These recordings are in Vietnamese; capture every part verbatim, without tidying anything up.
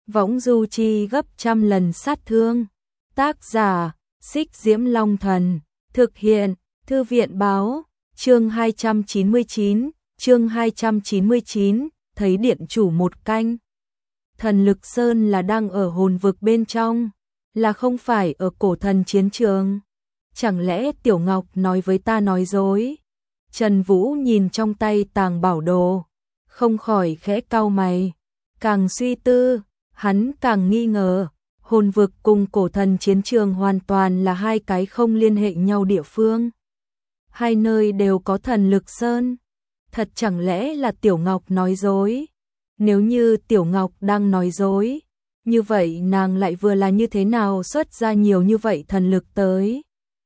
võng du chi gấp trăm lần sát thương. Tác giả, Xích Diễm Long Thần, thực hiện, Thư viện báo, chương hai trăm chín mươi chín, chương hai trăm chín mươi chín, thấy điện chủ một canh. Thần Lực Sơn là đang ở hồn vực bên trong, là không phải ở cổ thần chiến trường. Chẳng lẽ Tiểu Ngọc nói với ta nói dối? Trần Vũ nhìn trong tay tàng bảo đồ, không khỏi khẽ cau mày. Càng suy tư, hắn càng nghi ngờ, hồn vực cùng cổ thần chiến trường hoàn toàn là hai cái không liên hệ nhau địa phương. Hai nơi đều có Thần Lực Sơn. Thật chẳng lẽ là Tiểu Ngọc nói dối? Nếu như Tiểu Ngọc đang nói dối, như vậy nàng lại vừa là như thế nào xuất ra nhiều như vậy thần lực tới?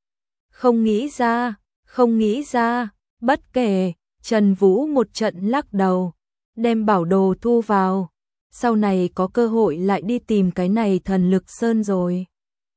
Không nghĩ ra, không nghĩ ra, bất kể, Trần Vũ một trận lắc đầu, đem bảo đồ thu vào, sau này có cơ hội lại đi tìm cái này Thần Lực Sơn rồi.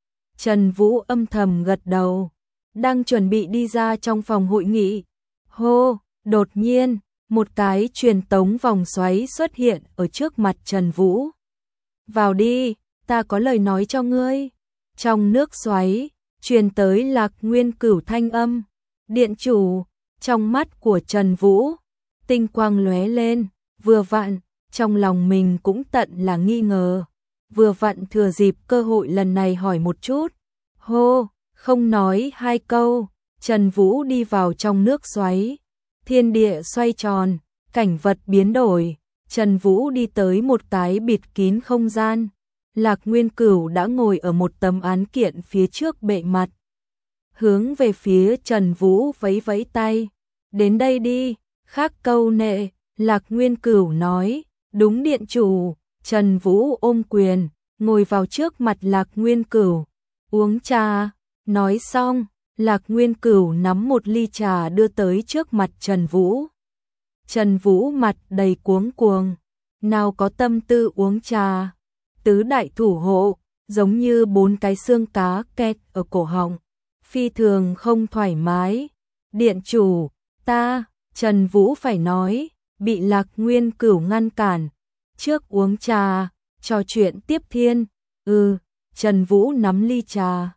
Trần Vũ âm thầm gật đầu, đang chuẩn bị đi ra trong phòng hội nghị. Hô, đột nhiên, một cái truyền tống vòng xoáy xuất hiện ở trước mặt Trần Vũ. Vào đi, ta có lời nói cho ngươi. Trong nước xoáy, truyền tới Lạc Nguyên Cửu thanh âm. Điện chủ, trong mắt của Trần Vũ, tinh quang lóe lên, vừa vặn, trong lòng mình cũng tận là nghi ngờ. Vừa vặn thừa dịp cơ hội lần này hỏi một chút. Hô, không nói hai câu, Trần Vũ đi vào trong nước xoáy. Thiên địa xoay tròn, cảnh vật biến đổi, Trần Vũ đi tới một cái bịt kín không gian. Lạc Nguyên Cửu đã ngồi ở một tấm án kiện phía trước bệ mặt. Hướng về phía Trần Vũ vẫy vẫy tay. Đến đây đi, khác câu nệ, Lạc Nguyên Cửu nói. Đúng điện chủ, Trần Vũ ôm quyền, ngồi vào trước mặt Lạc Nguyên Cửu. Uống trà, nói xong. Lạc Nguyên Cửu nắm một ly trà đưa tới trước mặt Trần Vũ. Trần Vũ mặt đầy cuống cuồng, nào có tâm tư uống trà. Tứ đại thủ hộ, giống như bốn cái xương cá kẹt ở cổ họng, phi thường không thoải mái. Điện chủ, ta, Trần Vũ phải nói, bị Lạc Nguyên Cửu ngăn cản. Trước uống trà, trò chuyện tiếp thiên. Ừ, Trần Vũ nắm ly trà.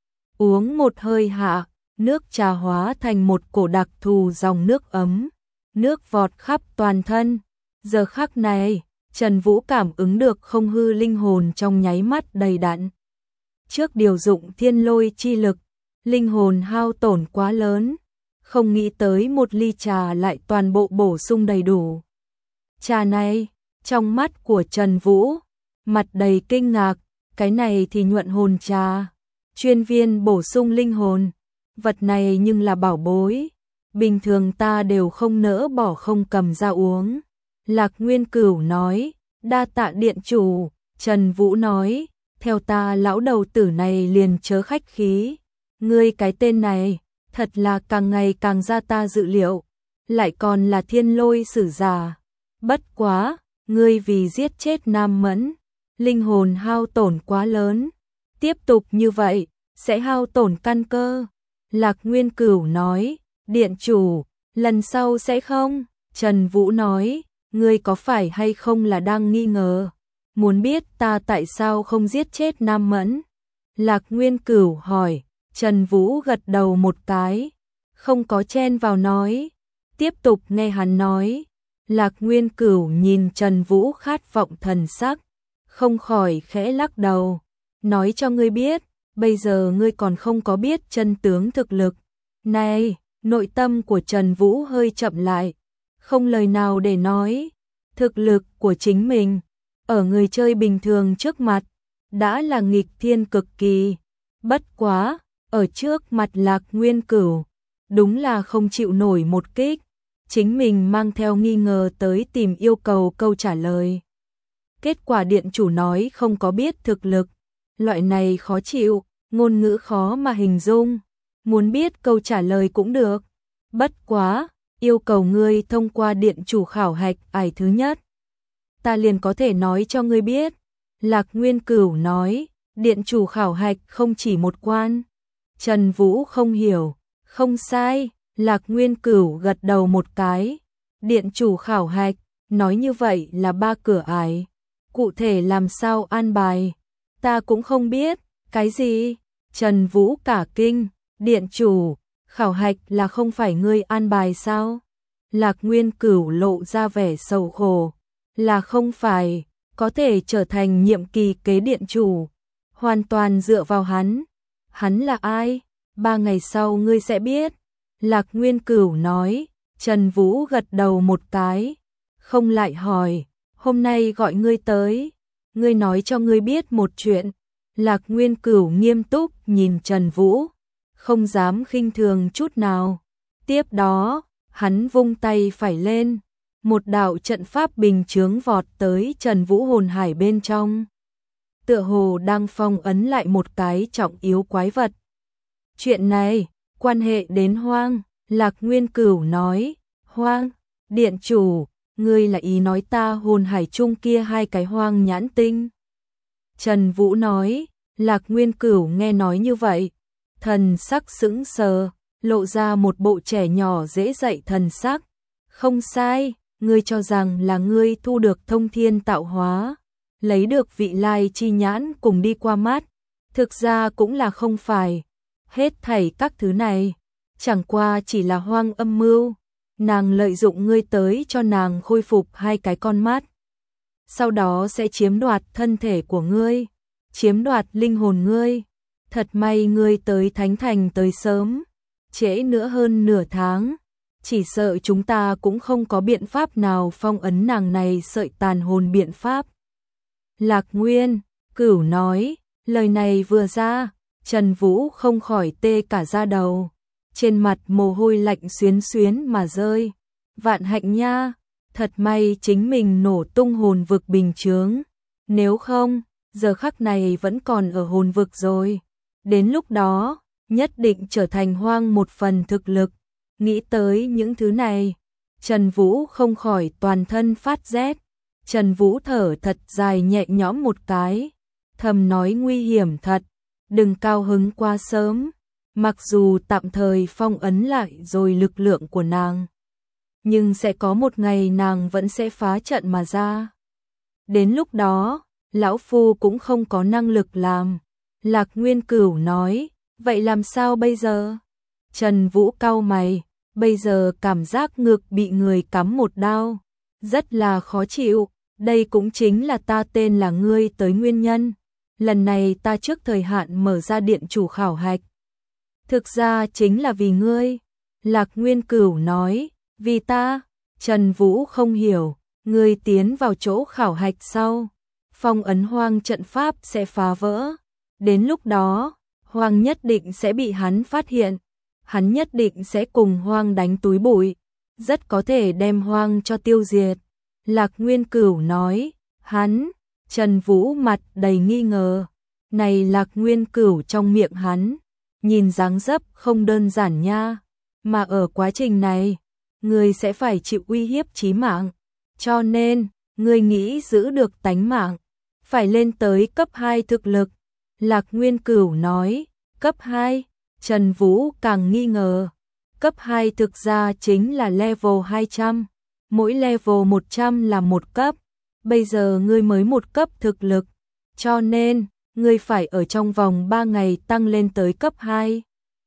Uống một hơi hạ, nước trà hóa thành một cổ đặc thù dòng nước ấm, nước vọt khắp toàn thân. Giờ khắc này, Trần Vũ cảm ứng được không hư linh hồn trong nháy mắt đầy đặn. Trước điều dụng thiên lôi chi lực, linh hồn hao tổn quá lớn, không nghĩ tới một ly trà lại toàn bộ bổ sung đầy đủ. Trà này, trong mắt của Trần Vũ, mặt đầy kinh ngạc, cái này thì nhuận hồn trà. Chuyên viên bổ sung linh hồn, vật này nhưng là bảo bối, bình thường ta đều không nỡ bỏ không cầm ra uống. Lạc Nguyên Cửu nói, đa tạ điện chủ. Trần Vũ nói, theo ta lão đầu tử này liền chớ khách khí. Ngươi cái tên này, thật là càng ngày càng ra ta dự liệu, lại còn là thiên lôi sử giả. Bất quá, ngươi vì giết chết Nam Mẫn, linh hồn hao tổn quá lớn. Tiếp tục như vậy, sẽ hao tổn căn cơ. Lạc Nguyên Cửu nói, điện chủ, lần sau sẽ không. Trần Vũ nói, ngươi có phải hay không là đang nghi ngờ, muốn biết ta tại sao không giết chết Nam Mẫn? Lạc Nguyên Cửu hỏi. Trần Vũ gật đầu một cái, không có chen vào nói. Tiếp tục nghe hắn nói. Lạc Nguyên Cửu nhìn Trần Vũ khát vọng thần sắc, không khỏi khẽ lắc đầu. Nói cho ngươi biết, bây giờ ngươi còn không có biết chân tướng thực lực. Này, nội tâm của Trần Vũ hơi chậm lại, không lời nào để nói. Thực lực của chính mình, ở người chơi bình thường trước mặt, đã là nghịch thiên cực kỳ. Bất quá, ở trước mặt Lạc Nguyên Cửu, đúng là không chịu nổi một kích. Chính mình mang theo nghi ngờ tới tìm yêu cầu câu trả lời. Kết quả điện chủ nói không có biết thực lực. Loại này khó chịu, ngôn ngữ khó mà hình dung. Muốn biết câu trả lời cũng được. Bất quá, yêu cầu ngươi thông qua điện chủ khảo hạch ải thứ nhất. Ta liền có thể nói cho ngươi biết. Lạc Nguyên Cửu nói, điện chủ khảo hạch không chỉ một quan. Trần Vũ không hiểu, không sai. Lạc Nguyên Cửu gật đầu một cái. Điện chủ khảo hạch, nói như vậy là ba cửa ải. Cụ thể làm sao an bài? Ta cũng không biết. Cái gì? Trần Vũ cả kinh. Điện chủ, khảo hạch là không phải ngươi an bài sao? Lạc Nguyên Cửu lộ ra vẻ sầu khổ. Là không phải, có thể trở thành nhiệm kỳ kế điện chủ. Hoàn toàn dựa vào hắn. Hắn là ai? Ba ngày sau ngươi sẽ biết. Lạc Nguyên Cửu nói. Trần Vũ gật đầu một cái. Không lại hỏi. Hôm nay gọi ngươi tới. Ngươi nói cho ngươi biết một chuyện. Lạc Nguyên Cửu nghiêm túc nhìn Trần Vũ. Không dám khinh thường chút nào. Tiếp đó, hắn vung tay phải lên. Một đạo trận pháp bình chướng vọt tới Trần Vũ hồn hải bên trong. Tựa hồ đang phong ấn lại một cái trọng yếu quái vật. Chuyện này, quan hệ đến Hoang. Lạc Nguyên Cửu nói. Hoang, điện chủ, ngươi là ý nói ta hồn hải chung kia hai cái hoang nhãn tinh. Trần Vũ nói. Lạc Nguyên Cửu nghe nói như vậy. Thần sắc sững sờ, lộ ra một bộ trẻ nhỏ dễ dạy thần sắc. Không sai, ngươi cho rằng là ngươi thu được thông thiên tạo hóa, lấy được vị lai chi nhãn cùng đi qua mắt. Thực ra cũng là không phải. Hết thảy các thứ này, chẳng qua chỉ là Hoang âm mưu. Nàng lợi dụng ngươi tới cho nàng khôi phục hai cái con mắt. Sau đó sẽ chiếm đoạt thân thể của ngươi, chiếm đoạt linh hồn ngươi. Thật may ngươi tới Thánh Thành tới sớm, trễ nữa hơn nửa tháng. Chỉ sợ chúng ta cũng không có biện pháp nào phong ấn nàng này sợi tàn hồn biện pháp. Lạc Nguyên Cửu nói, lời này vừa ra, Trần Vũ không khỏi tê cả da đầu. Trên mặt mồ hôi lạnh xuyến xuyến mà rơi. Vạn hạnh nha, thật may chính mình nổ tung hồn vực bình chướng. Nếu không, giờ khắc này vẫn còn ở hồn vực rồi. Đến lúc đó, nhất định trở thành Hoang một phần thực lực. Nghĩ tới những thứ này, Trần Vũ không khỏi toàn thân phát rét. Trần Vũ thở thật dài nhẹ nhõm một cái, thầm nói nguy hiểm thật, đừng cao hứng quá sớm. Mặc dù tạm thời phong ấn lại rồi lực lượng của nàng, nhưng sẽ có một ngày nàng vẫn sẽ phá trận mà ra. Đến lúc đó, lão phu cũng không có năng lực làm. Lạc Nguyên Cửu nói, vậy làm sao bây giờ? Trần Vũ cau mày, bây giờ cảm giác ngực bị người cắm một đao, rất là khó chịu. Đây cũng chính là ta tên là ngươi tới nguyên nhân. Lần này ta trước thời hạn mở ra điện chủ khảo hạch. Thực ra chính là vì ngươi. Lạc Nguyên Cửu nói, vì ta. Trần Vũ không hiểu, ngươi tiến vào chỗ khảo hạch sau, phong ấn Hoang trận pháp sẽ phá vỡ. Đến lúc đó, Hoang nhất định sẽ bị hắn phát hiện. Hắn nhất định sẽ cùng Hoang đánh túi bụi, rất có thể đem Hoang cho tiêu diệt. Lạc Nguyên Cửu nói, hắn. Trần Vũ mặt đầy nghi ngờ. Này Lạc Nguyên Cửu trong miệng hắn, nhìn dáng dấp không đơn giản nha. Mà ở quá trình này, ngươi sẽ phải chịu uy hiếp chí mạng. Cho nên, ngươi nghĩ giữ được tánh mạng, phải lên tới cấp hai thực lực. Lạc Nguyên Cửu nói, cấp hai. Trần Vũ càng nghi ngờ. Cấp hai thực ra chính là level hai trăm. Mỗi level một trăm là một cấp. Bây giờ ngươi mới một cấp thực lực. Cho nên, ngươi phải ở trong vòng ba ngày tăng lên tới cấp hai.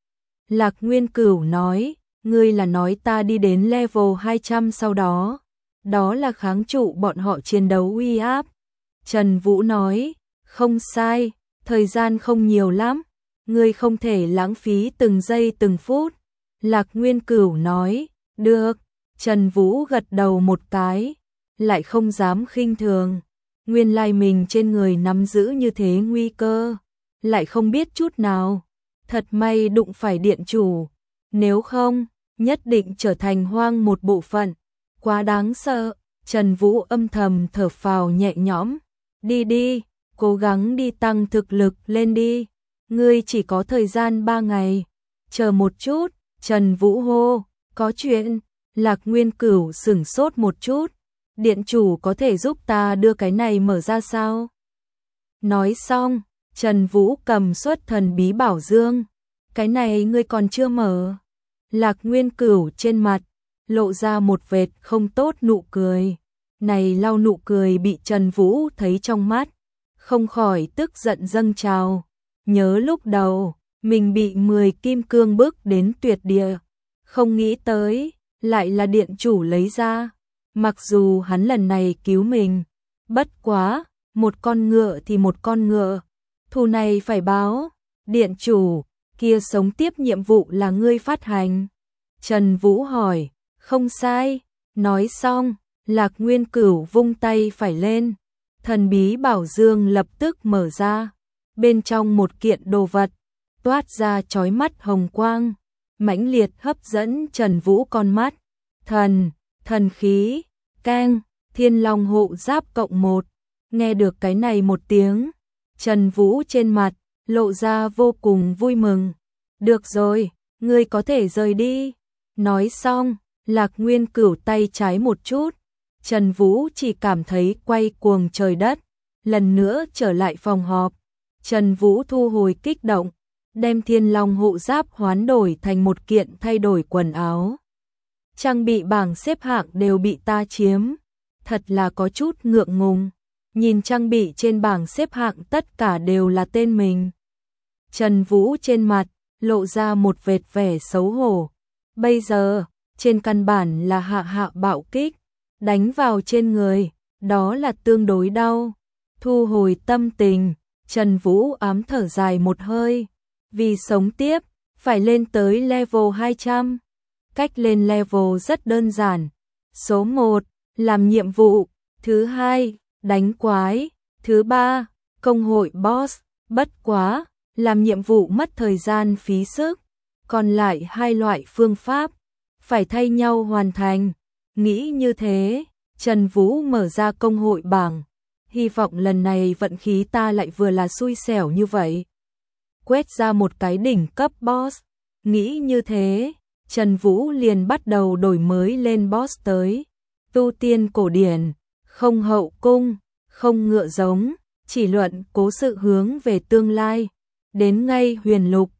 Lạc Nguyên Cửu nói, ngươi là nói ta đi đến level hai trăm sau đó. Đó là kháng trụ bọn họ chiến đấu uy áp. Trần Vũ nói, không sai, thời gian không nhiều lắm. Ngươi không thể lãng phí từng giây từng phút. Lạc Nguyên Cửu nói, được. Trần Vũ gật đầu một cái, lại không dám khinh thường. Nguyên lai mình trên người nắm giữ như thế nguy cơ, lại không biết chút nào. Thật may đụng phải điện chủ, nếu không, nhất định trở thành Hoang một bộ phận. Quá đáng sợ. Trần Vũ âm thầm thở phào nhẹ nhõm. Đi đi, cố gắng đi tăng thực lực lên đi. Ngươi chỉ có thời gian ba ngày. Chờ một chút. Trần Vũ hô, có chuyện. Lạc Nguyên Cửu sửng sốt một chút. Điện chủ có thể giúp ta đưa cái này mở ra sao? Nói xong, Trần Vũ cầm xuất thần bí bảo dương. Cái này ngươi còn chưa mở. Lạc Nguyên Cửu trên mặt lộ ra một vệt không tốt nụ cười. này lau nụ cười bị Trần Vũ thấy trong mắt, không khỏi tức giận dâng trào. Nhớ lúc đầu, mình bị mười kim cương bước đến tuyệt địa, không nghĩ tới, lại là điện chủ lấy ra. Mặc dù hắn lần này cứu mình, bất quá, một con ngựa thì một con ngựa, thù này phải báo. Điện chủ, kia sống tiếp nhiệm vụ là ngươi phát hành. Trần Vũ hỏi, không sai. Nói xong, Lạc Nguyên Cửu vung tay phải lên, thần bí bảo dương lập tức mở ra. Bên trong một kiện đồ vật, toát ra chói mắt hồng quang, mãnh liệt hấp dẫn Trần Vũ con mắt. Thần, thần khí, keng, Thiên Long hộ giáp cộng một. Nghe được cái này một tiếng, Trần Vũ trên mặt lộ ra vô cùng vui mừng. Được rồi, ngươi có thể rời đi. Nói xong, Lạc Nguyên Cửu tay trái một chút, Trần Vũ chỉ cảm thấy quay cuồng trời đất. Lần nữa trở lại phòng họp, Trần Vũ thu hồi kích động, đem Thiên Long hộ giáp hoán đổi thành một kiện thay đổi quần áo. Trang bị bảng xếp hạng đều bị ta chiếm, thật là có chút ngượng ngùng. Nhìn trang bị trên bảng xếp hạng tất cả đều là tên mình. Trần Vũ trên mặt lộ ra một vệt vẻ xấu hổ. Bây giờ, trên căn bản là hạ hạ bạo kích, đánh vào trên người, đó là tương đối đau. Thu hồi tâm tình, Trần Vũ ám thở dài một hơi. Vì sống tiếp, phải lên tới level hai trăm. Cách lên level rất đơn giản. Số một, làm nhiệm vụ. Thứ hai, đánh quái. Thứ ba, công hội boss. Bất quá, làm nhiệm vụ mất thời gian phí sức. Còn lại hai loại phương pháp, phải thay nhau hoàn thành. Nghĩ như thế, Trần Vũ mở ra công hội bảng. Hy vọng lần này vận khí ta lại vừa là xui xẻo như vậy. Quét ra một cái đỉnh cấp boss. Nghĩ như thế, Trần Vũ liền bắt đầu đổi mới lên boss tới. Tu tiên cổ điển, không hậu cung, không ngựa giống, chỉ luận cố sự hướng về tương lai. Đến ngay huyền lục,